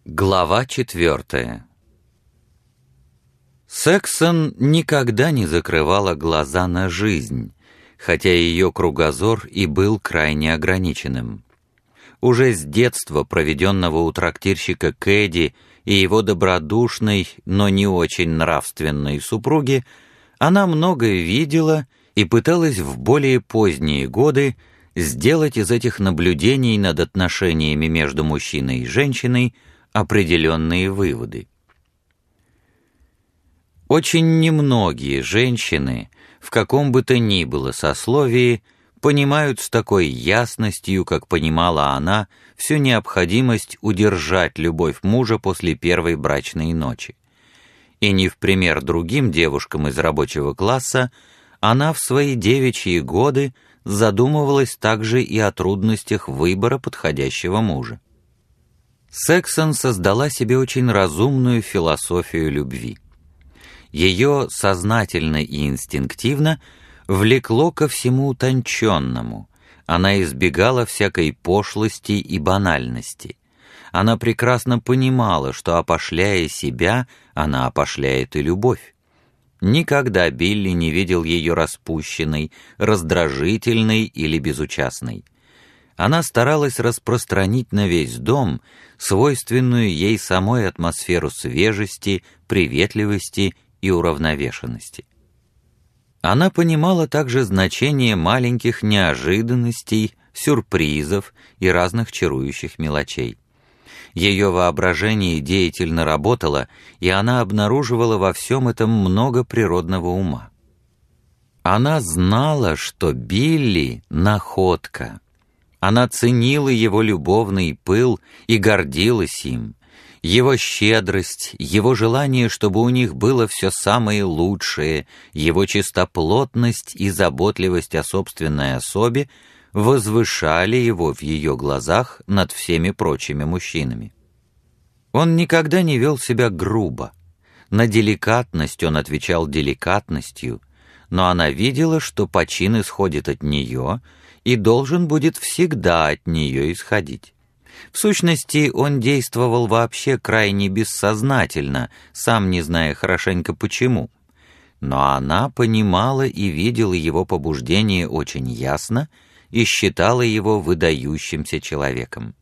Глава 4. Сексон никогда не закрывала глаза на жизнь, хотя ее кругозор и был крайне ограниченным. Уже с детства, проведенного у трактирщика Кэдди и его добродушной, но не очень нравственной супруги, она многое видела и пыталась в более поздние годы сделать из этих наблюдений над отношениями между мужчиной и женщиной определенные выводы. Очень немногие женщины, в каком бы то ни было сословии, понимают с такой ясностью, как понимала она, всю необходимость удержать любовь мужа после первой брачной ночи. И не в пример другим девушкам из рабочего класса, она в свои девичьи годы задумывалась также и о трудностях выбора подходящего мужа. Сексон создала себе очень разумную философию любви. Ее сознательно и инстинктивно влекло ко всему утонченному, она избегала всякой пошлости и банальности. Она прекрасно понимала, что, опошляя себя, она опошляет и любовь. Никогда Билли не видел ее распущенной, раздражительной или безучастной. Она старалась распространить на весь дом свойственную ей самой атмосферу свежести, приветливости и уравновешенности. Она понимала также значение маленьких неожиданностей, сюрпризов и разных чарующих мелочей. Ее воображение деятельно работало, и она обнаруживала во всем этом много природного ума. Она знала, что Билли — находка. Она ценила его любовный пыл и гордилась им, его щедрость, его желание, чтобы у них было все самое лучшее, его чистоплотность и заботливость о собственной особе возвышали его в ее глазах над всеми прочими мужчинами. Он никогда не вел себя грубо. На деликатность он отвечал деликатностью, но она видела, что почин исходит от нее и должен будет всегда от нее исходить. В сущности, он действовал вообще крайне бессознательно, сам не зная хорошенько почему. Но она понимала и видела его побуждение очень ясно и считала его выдающимся человеком.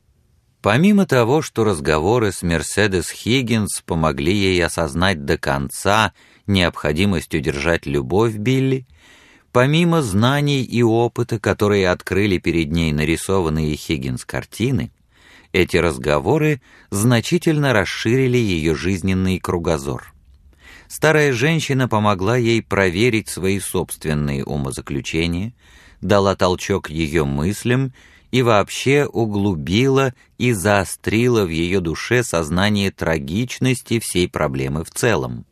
Помимо того, что разговоры с Мерседес Хиггинс помогли ей осознать до конца необходимость удержать любовь Билли, помимо знаний и опыта, которые открыли перед ней нарисованные Хиггинс картины, эти разговоры значительно расширили ее жизненный кругозор. Старая женщина помогла ей проверить свои собственные умозаключения, дала толчок ее мыслям и вообще углубила и заострила в ее душе сознание трагичности всей проблемы в целом.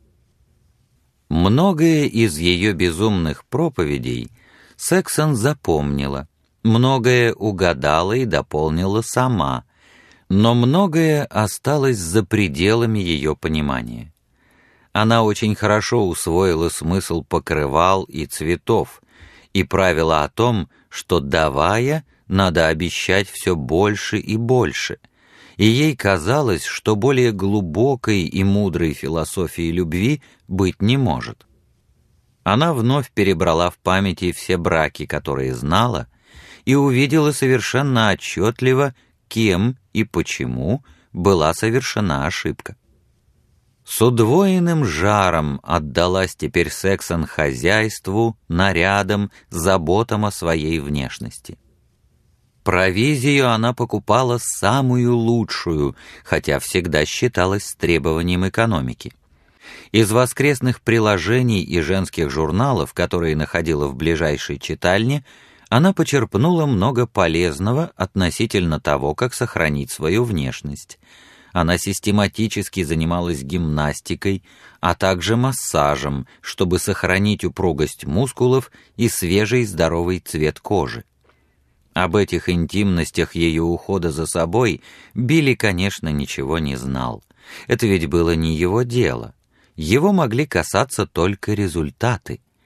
Многое из ее безумных проповедей Сексон запомнила, многое угадала и дополнила сама, но многое осталось за пределами ее понимания. Она очень хорошо усвоила смысл покрывал и цветов и правило о том, что, давая, надо обещать все больше и больше, и ей казалось, что более глубокой и мудрой философии любви быть не может. Она вновь перебрала в памяти все браки, которые знала, и увидела совершенно отчетливо, кем и почему была совершена ошибка. С удвоенным жаром отдалась теперь Сексон хозяйству, нарядам, заботам о своей внешности. Провизию она покупала самую лучшую, хотя всегда считалась с требованием экономики. Из воскресных приложений и женских журналов, которые находила в ближайшей читальне, она почерпнула много полезного относительно того, как сохранить свою внешность. Она систематически занималась гимнастикой, а также массажем, чтобы сохранить упругость мускулов и свежий здоровый цвет кожи. Об этих интимностях ее ухода за собой Билли, конечно, ничего не знал. Это ведь было не его дело. Его могли касаться только результаты.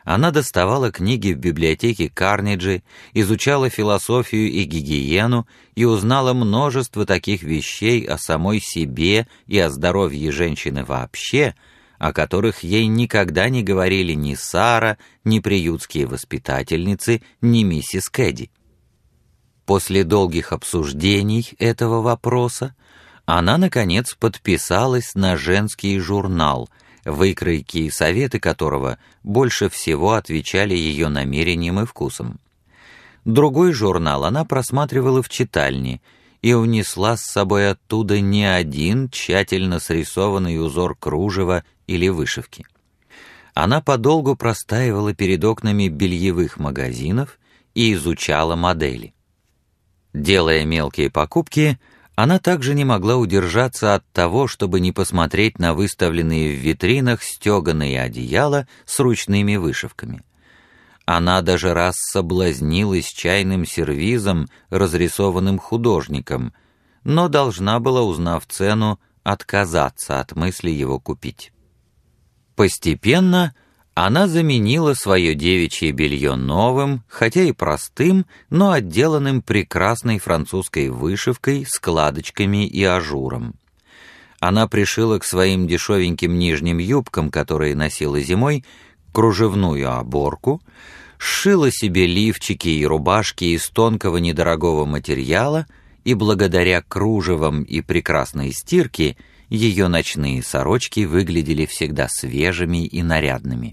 Она доставала книги в библиотеке Карнеджи, изучала философию и гигиену и узнала множество таких вещей о самой себе и о здоровье женщины вообще, о которых ей никогда не говорили ни Сара, ни приютские воспитательницы, ни миссис Кэдди. После долгих обсуждений этого вопроса она, наконец, подписалась на женский журнал, выкройки и советы которого больше всего отвечали ее намерениям и вкусам. Другой журнал она просматривала в читальне и унесла с собой оттуда не один тщательно срисованный узор кружева или вышивки. Она подолгу простаивала перед окнами бельевых магазинов и изучала модели. Делая мелкие покупки, она также не могла удержаться от того, чтобы не посмотреть на выставленные в витринах стеганые одеяла с ручными вышивками. Она даже раз соблазнилась чайным сервизом, разрисованным художником, но должна была, узнав цену, отказаться от мысли его купить. Постепенно она заменила свое девичье белье новым, хотя и простым, но отделанным прекрасной французской вышивкой, складочками и ажуром. Она пришила к своим дешевеньким нижним юбкам, которые носила зимой, кружевную оборку, сшила себе лифчики и рубашки из тонкого недорогого материала, и благодаря кружевам и прекрасной стирке ее ночные сорочки выглядели всегда свежими и нарядными.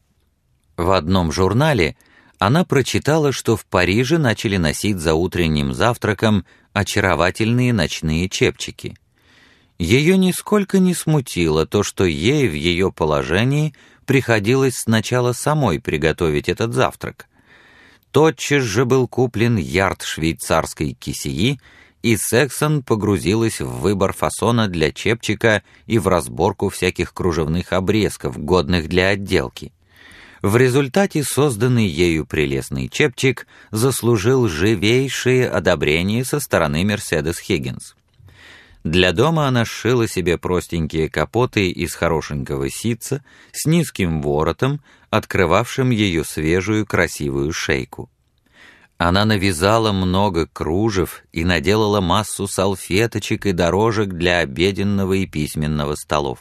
В одном журнале она прочитала, что в Париже начали носить за утренним завтраком очаровательные ночные чепчики. Ее нисколько не смутило то, что ей в ее положении приходилось сначала самой приготовить этот завтрак. Тотчас же был куплен ярд швейцарской кисеи, и Сексон погрузилась в выбор фасона для чепчика и в разборку всяких кружевных обрезков, годных для отделки. В результате созданный ею прелестный чепчик заслужил живейшее одобрение со стороны Мерседес Хиггинс. Для дома она сшила себе простенькие капоты из хорошенького ситца с низким воротом, открывавшим ее свежую красивую шейку. Она навязала много кружев и наделала массу салфеточек и дорожек для обеденного и письменного столов.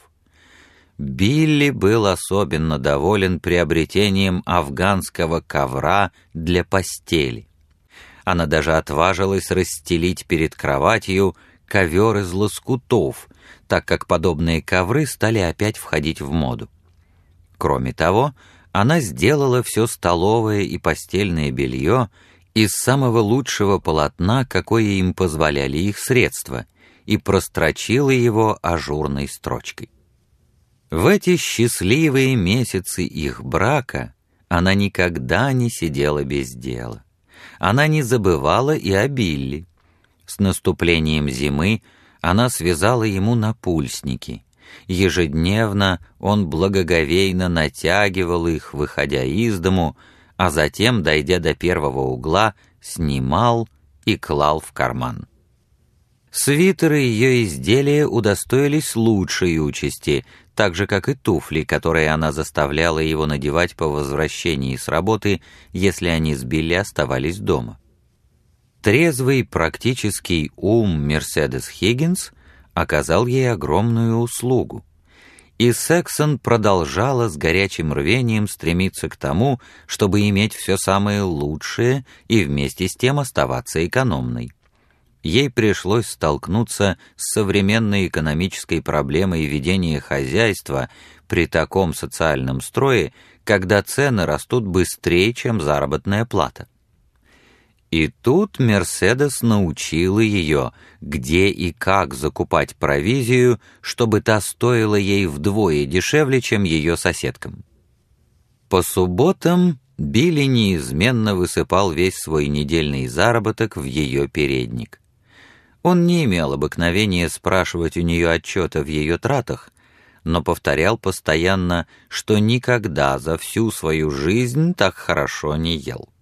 Билли был особенно доволен приобретением афганского ковра для постели. Она даже отважилась расстелить перед кроватью ковер из лоскутов, так как подобные ковры стали опять входить в моду. Кроме того, она сделала все столовое и постельное белье из самого лучшего полотна, какое им позволяли их средства, и прострочила его ажурной строчкой. В эти счастливые месяцы их брака она никогда не сидела без дела. Она не забывала и о Билли. С наступлением зимы она связала ему напульсники. Ежедневно он благоговейно натягивал их, выходя из дому, а затем, дойдя до первого угла, снимал и клал в карман. Свитеры ее изделия удостоились лучшей участи, так же, как и туфли, которые она заставляла его надевать по возвращении с работы, если они с Билли оставались дома. Трезвый практический ум Мерседес Хиггинс оказал ей огромную услугу, и Сексон продолжала с горячим рвением стремиться к тому, чтобы иметь все самое лучшее и вместе с тем оставаться экономной. Ей пришлось столкнуться с современной экономической проблемой ведения хозяйства при таком социальном строе, когда цены растут быстрее, чем заработная плата. И тут Мерседес научила ее, где и как закупать провизию, чтобы та стоила ей вдвое дешевле, чем ее соседкам. По субботам Билли неизменно высыпал весь свой недельный заработок в ее передник. Он не имел обыкновения спрашивать у нее отчета в ее тратах, но повторял постоянно, что никогда за всю свою жизнь так хорошо не ел.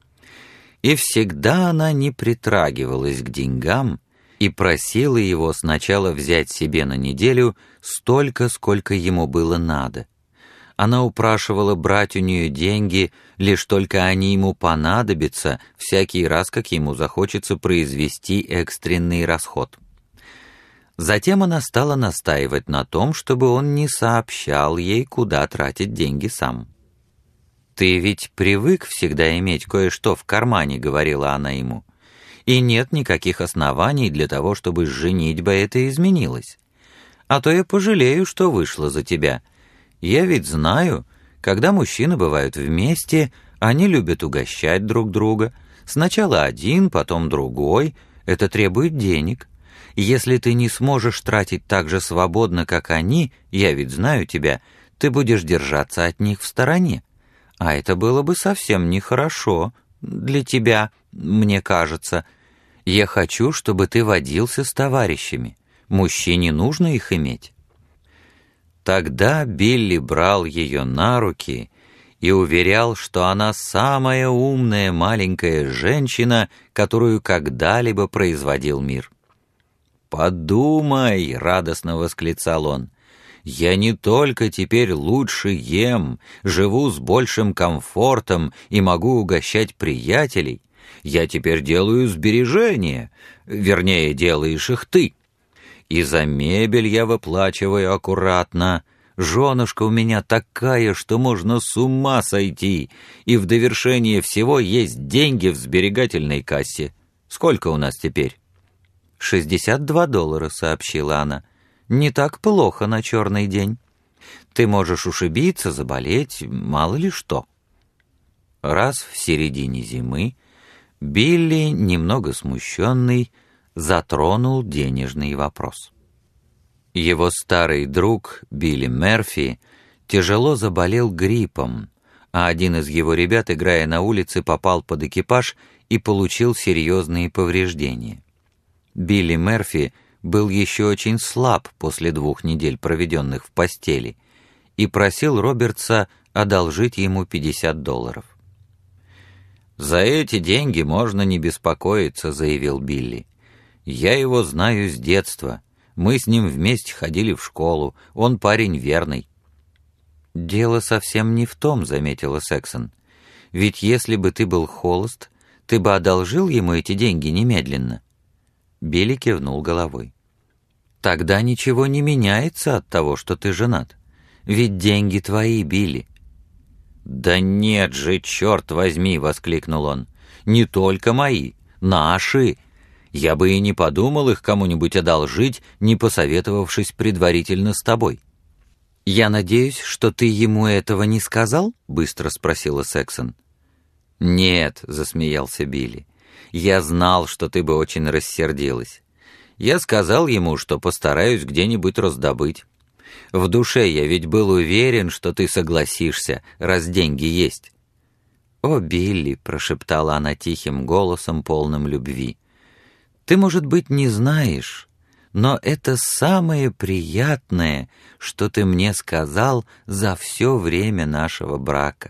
И всегда она не притрагивалась к деньгам и просила его сначала взять себе на неделю столько, сколько ему было надо, Она упрашивала брать у нее деньги, лишь только они ему понадобятся всякий раз, как ему захочется произвести экстренный расход. Затем она стала настаивать на том, чтобы он не сообщал ей, куда тратить деньги сам. «Ты ведь привык всегда иметь кое-что в кармане», — говорила она ему, «и нет никаких оснований для того, чтобы женитьба это изменилась. А то я пожалею, что вышла за тебя. Я ведь знаю, когда мужчины бывают вместе, они любят угощать друг друга. Сначала один, потом другой. Это требует денег. Если ты не сможешь тратить так же свободно, как они, я ведь знаю тебя, ты будешь держаться от них в стороне. А это было бы совсем нехорошо для тебя, мне кажется. Я хочу, чтобы ты водился с товарищами. Мужчине нужно их иметь». Тогда Билли брал ее на руки и уверял, что она самая умная маленькая женщина, которую когда-либо производил мир. «Подумай», — радостно восклицал он, «я не только теперь лучше ем, живу с большим комфортом и могу угощать приятелей, я теперь делаю сбережения, вернее, делаешь их ты. И за мебель я выплачиваю аккуратно. Женушка у меня такая, что можно с ума сойти, и в довершение всего есть деньги в сберегательной кассе. Сколько у нас теперь?» $62, сообщила она. «Не так плохо на черный день. Ты можешь ушибиться, заболеть, мало ли что». Раз в середине зимы Билли, немного смущенный, затронул денежный вопрос. Его старый друг Билли Мерфи тяжело заболел гриппом, а один из его ребят, играя на улице, попал под экипаж и получил серьезные повреждения. Билли Мерфи был еще очень слаб после 2 недель, проведенных в постели, и просил Робертса одолжить ему $50. «За эти деньги можно не беспокоиться», — заявил Билли. «Я его знаю с детства. Мы с ним вместе ходили в школу. Он парень верный». «Дело совсем не в том», — заметила Сексон. «Ведь если бы ты был холост, ты бы одолжил ему эти деньги немедленно». Билли кивнул головой. «Тогда ничего не меняется от того, что ты женат. Ведь деньги твои, Билли». «Да нет же, черт возьми!» — воскликнул он. «Не только мои, наши. Я бы и не подумал их кому-нибудь одолжить, не посоветовавшись предварительно с тобой». «Я надеюсь, что ты ему этого не сказал?» — быстро спросила Сексон. «Нет», — засмеялся Билли. «Я знал, что ты бы очень рассердилась. Я сказал ему, что постараюсь где-нибудь раздобыть. В душе я ведь был уверен, что ты согласишься, раз деньги есть». «О, Билли», — прошептала она тихим голосом, полным любви, «ты, может быть, не знаешь, но это самое приятное, что ты мне сказал за все время нашего брака».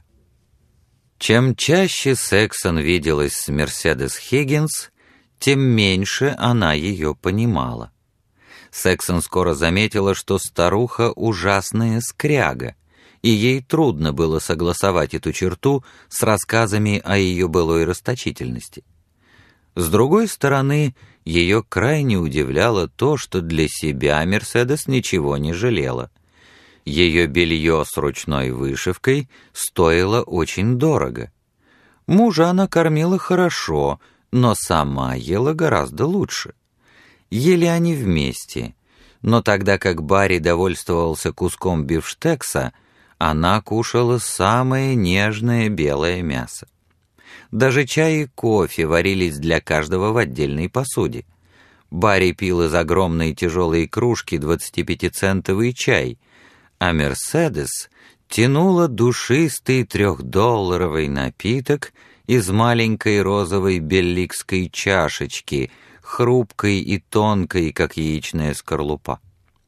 Чем чаще Сексон виделась с Мерседес Хиггинс, тем меньше она ее понимала. Сексон скоро заметила, что старуха ужасная скряга, и ей трудно было согласовать эту черту с рассказами о ее былой расточительности. С другой стороны, ее крайне удивляло то, что для себя Мерседес ничего не жалела. Ее белье с ручной вышивкой стоило очень дорого. Мужа она кормила хорошо, но сама ела гораздо лучше. Ели они вместе, но тогда как Барри довольствовался куском бифштекса, она кушала самое нежное белое мясо. Даже чай и кофе варились для каждого в отдельной посуде. Барри пил из огромной тяжелой кружки 25-центовый чай, а Мерседес тянула душистый $3 напиток из маленькой розовой белликской чашечки, хрупкой и тонкой, как яичная скорлупа.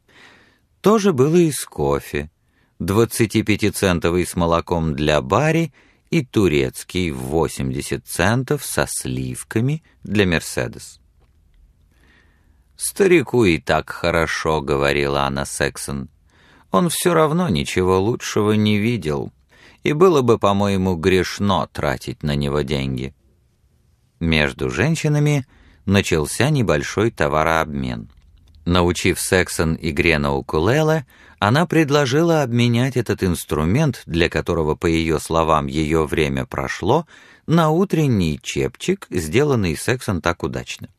То же было и с кофе. 25-центовый с молоком для Барри и турецкий в 80 центов со сливками для Мерседес. «Старику и так хорошо», — говорила она Сексон. Он все равно ничего лучшего не видел, и было бы, по-моему, грешно тратить на него деньги. Между женщинами начался небольшой товарообмен. Научив Сексон игре на укулеле, она предложила обменять этот инструмент, для которого, по ее словам, ее время прошло, на утренний чепчик, сделанный Сексон так удачно.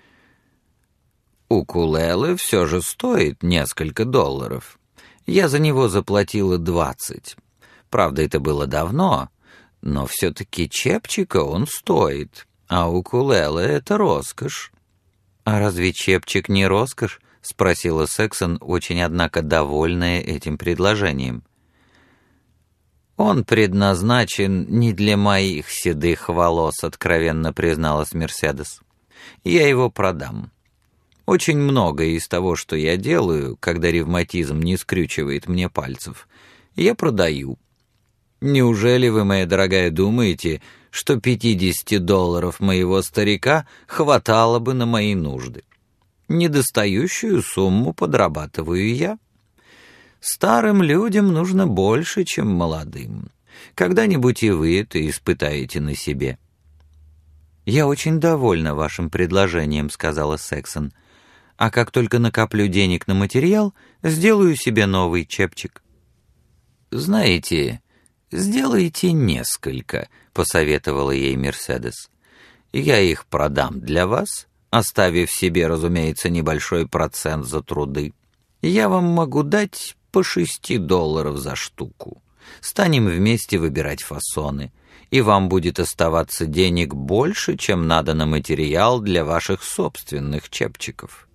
«Укулеле все же стоит несколько долларов. Я за него заплатила 20. Правда, это было давно, но все-таки чепчика он стоит, а укулеле — это роскошь». «А разве чепчик не роскошь?» — спросила Сексон, очень, однако, довольная этим предложением. «Он предназначен не для моих седых волос», — откровенно призналась Мерседес. «Я его продам. Очень многое из того, что я делаю, когда ревматизм не скрючивает мне пальцев, я продаю. Неужели вы, моя дорогая, думаете, что $50 моего старика хватало бы на мои нужды? Недостающую сумму подрабатываю я. Старым людям нужно больше, чем молодым. Когда-нибудь и вы это испытаете на себе». «Я очень довольна вашим предложением», — сказала Сексон. «А как только накоплю денег на материал, сделаю себе новый чепчик». «Знаете, сделайте несколько», — посоветовала ей Мерседес. «Я их продам для вас, оставив себе, разумеется, небольшой процент за труды. Я вам могу дать по $6 за штуку. Станем вместе выбирать фасоны, и вам будет оставаться денег больше, чем надо на материал для ваших собственных чепчиков».